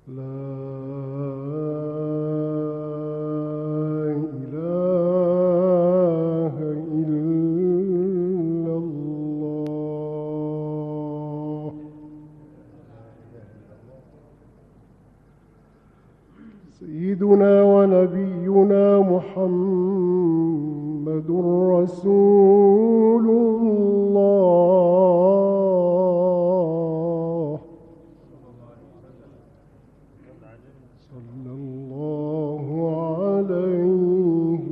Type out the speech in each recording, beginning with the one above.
سيدنا ونبينا محمد رسول الله صلى الله عليه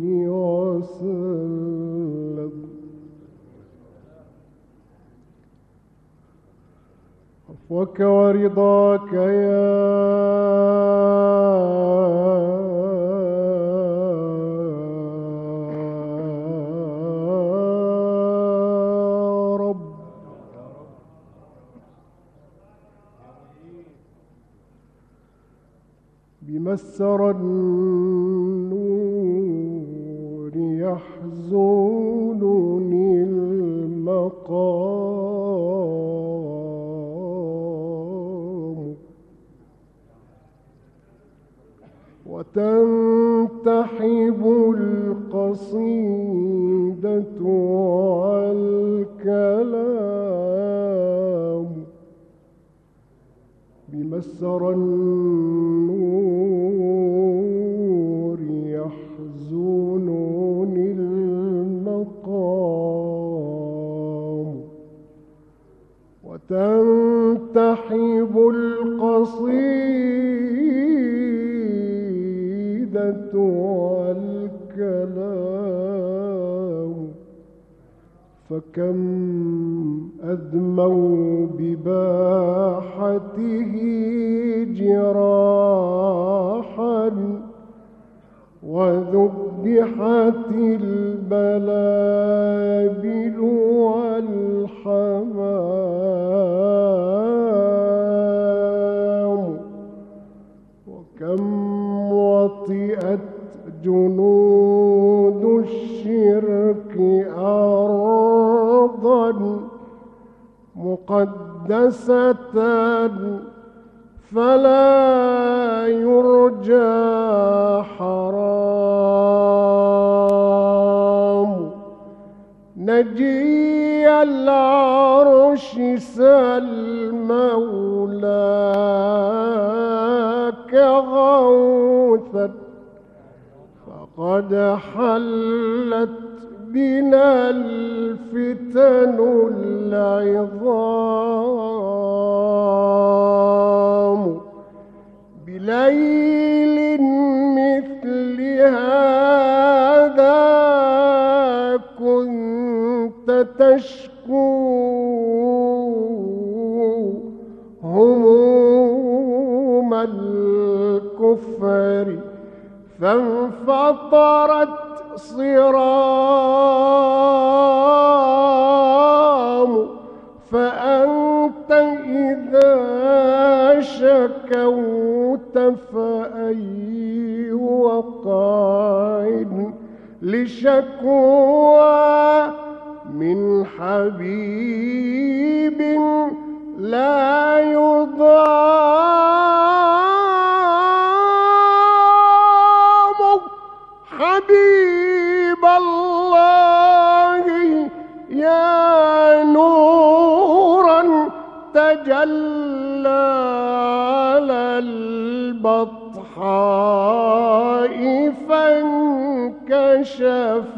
وسلم. عفوك ورضاك يا بمسر النور يحزنني المقام، وتنتحب القصيدة والكلام بمسر النور يحزنني المقام، وتنتحب القصيدة والكلام، فكم أدموا بباحته جراحا، وذبحت البلابل والحمام، وكم وطئت جنود الشرك أرضا مقدسة فلا يرجى حرام. نجي العرش سل مولاك غوثا، فقد حلت بنا الفتن العظام. بليل مثل هذا كنت تشكو هموم الكفر، فانفطرت صرام. فأنت إذا شكوت فأي وقع لشكوى من حبيب لا يضام. حبيب الله يا نورا تجلى على البطحاء فانكشف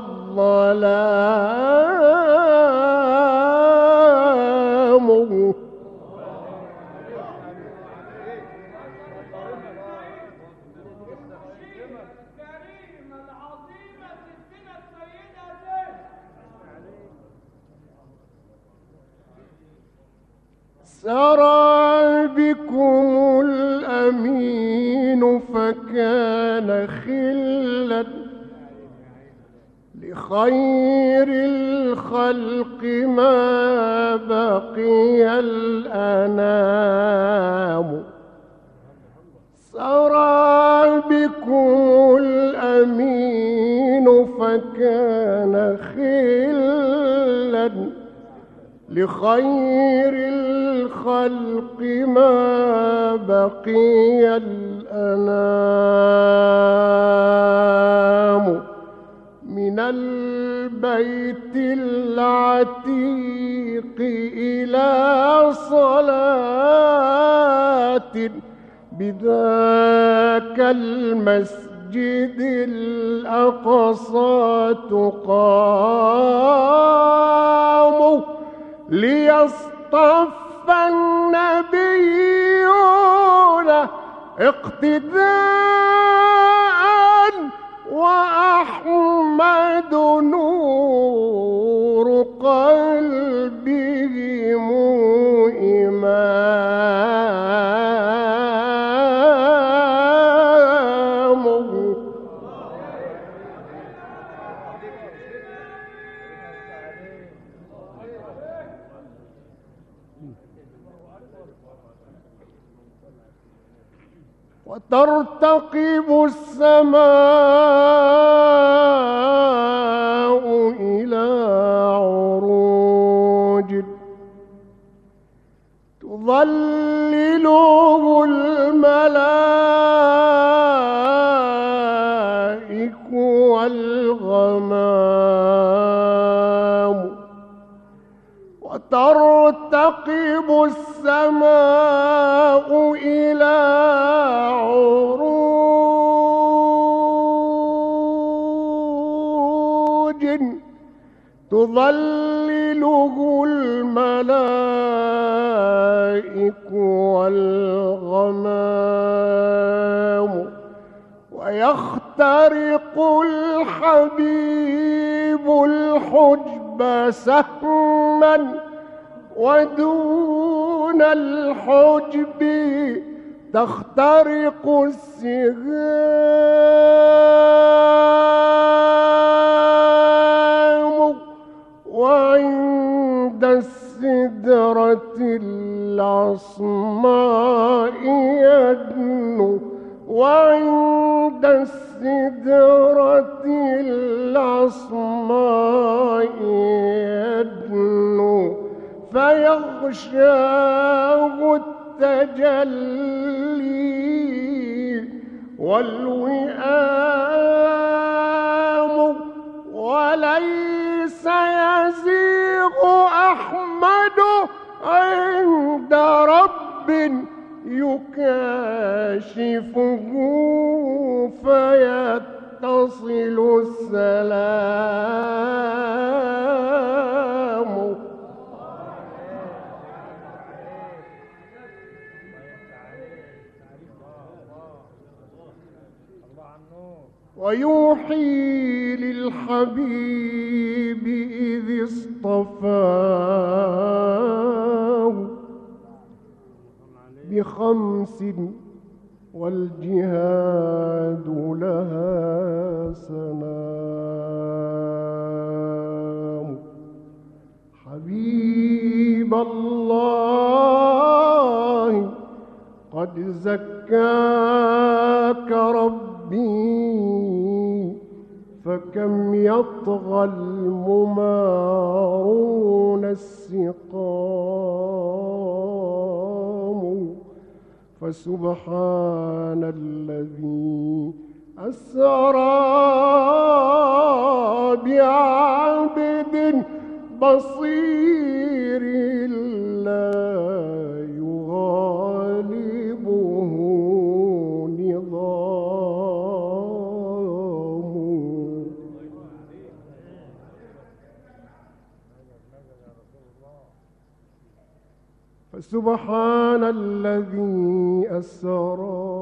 الظلام. سرى بكم الأمين فكان خلا لخير الخلق ما بقي الأنام. سرى بكم الأمين فكان خلا لخير الخلق الخلق ما بقي الأنام من البيت العتيق إلى صلاة بذاك المسجد الأقصى تقام ليصطف النبيون اقتداء وأحمد نور قلبهم إمامه. وترتقب السماء إلى عروج تظلله الملائك والغمام. وترتقب السماء إلى عروج تظلله الملائك والغمام. ويخترق الحبيب الحجب سهما ودون الحجب تخترق السهام. وعند السدرة العصماء يدنو وعند السدرة العصماء يدنو فيغشاه التجلي والوئام. وليس يزيغ أحمد عند رب يكاشفه فيتصل السلام. ويوحي للحبيب إذ اصطفاه بخمس والجهاد لها سنام. حبيب الله قد زكاك ربي فكم يطغى الممارون السقام. فسبحان الذي أسرى بعبد بصير لا يغالبه نظام. فسبحان الذي أسرى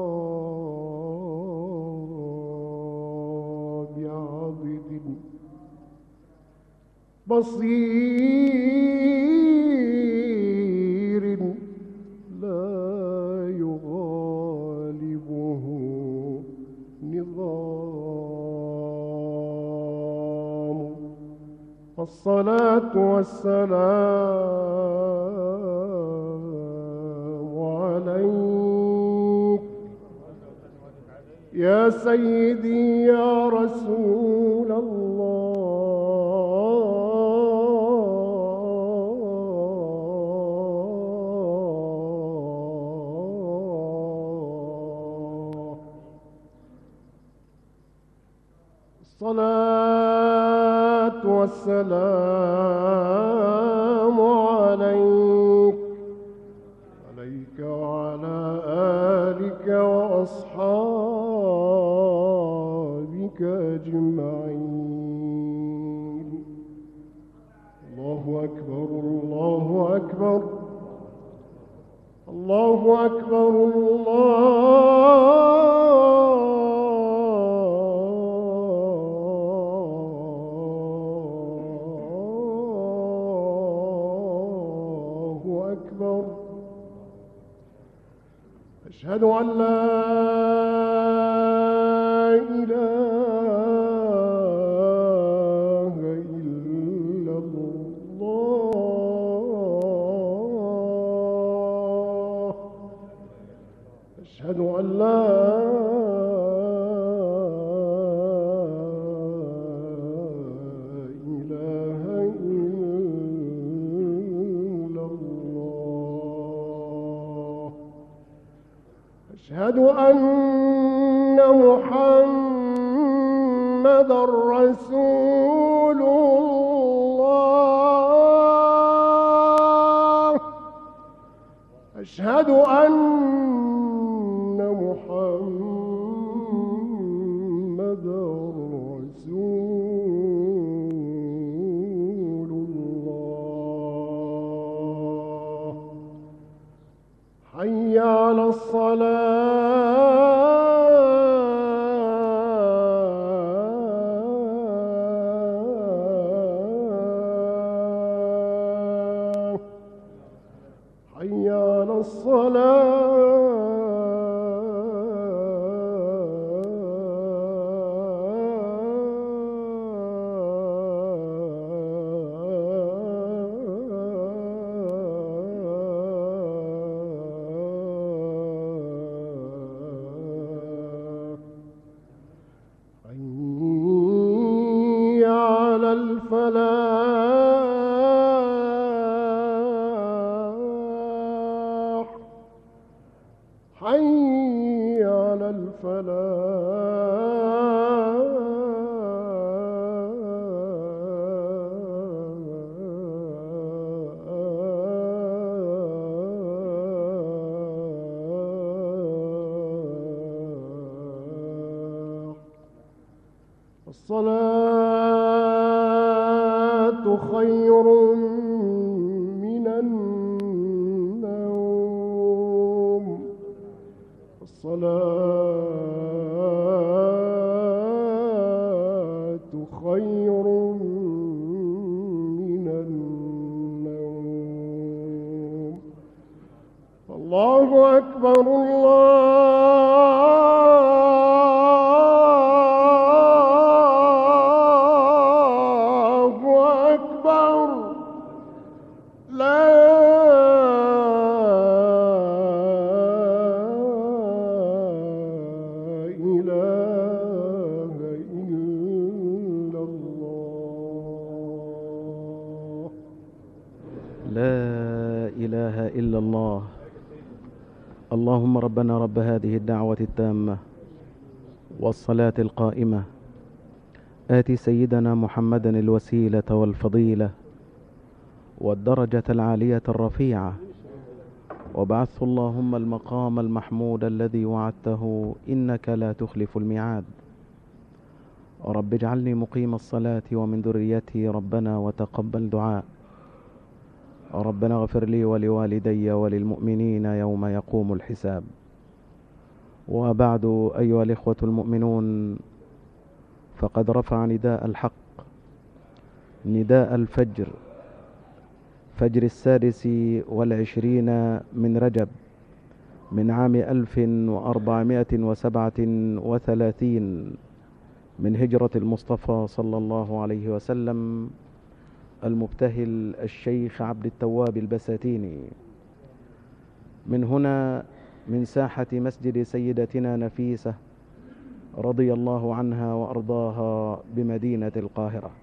بعبد بصير لا يغالبه نظام. الصلاة والسلام عليك يا سيدي يا رسول الله. والسلام عليك وعلى آلك وأصحابك أجمعين. الله أكبر، الله أكبر، الله أكبر، الله أكبر. أشهد أن لا إله إلا الله. أشهد أن لا إله إلا الله. أشهد أن محمدًا رسول الله. أشهد أن محمدًا رسول الله. حي على الصلاة، حي على الصلاة. حي على الفلاح، حي على الفلاح. الصلاة خير من النوم. الصلاة خير من النوم. الله أكبر، الله أكبر. لا إله إلا الله. لا إله إلا الله. اللهم ربنا رب هذه الدعوة التامة والصلاة القائمة، آت سيدنا محمدا الوسيلة والفضيلة والدرجة العالية الرفيعة، وابعثه اللهم المقام المحمود الذي وعدته إنك لا تخلف الميعاد. رب اجعلني مقيم الصلاة ومن ذريتي ربنا وتقبل دعاء. ربنا اغفر لي ولوالدي وللمؤمنين يوم يقوم الحساب. وبعد، أيها الإخوة المؤمنون، فقد رفع نداء الحق، نداء الفجر، فجر 26 من رجب من عام 1437 من هجرة المصطفى صلى الله عليه وسلم، المبتهل الشيخ عبد التواب البساتيني. من هنا، من ساحة مسجد سيدتنا نفيسة رضي الله عنها وأرضاها بمدينة القاهرة.